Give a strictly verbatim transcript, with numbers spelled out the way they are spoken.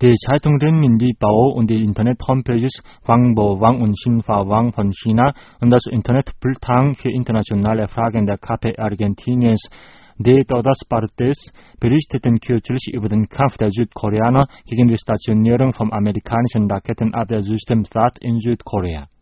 Die Zeitung Renmin Libao und die Internet-Homepages Wangbo Wang und Xinhua Wang von China und das Internet-Bulletin für internationale Fragen der K P Argentiniens De Todas Partes berichteten kürzlich über den Kampf der Südkoreaner gegen die Stationierung vom amerikanischen Raketenabwehrsystem T H A A D in Südkorea.